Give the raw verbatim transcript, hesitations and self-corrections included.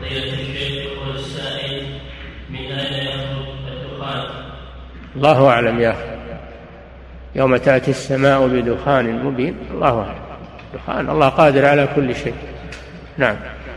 الله أعلم يا أخي. يوم تأتي السماء بدخان مبين، الله أعلم. دخان، الله قادر على كل شيء. نعم.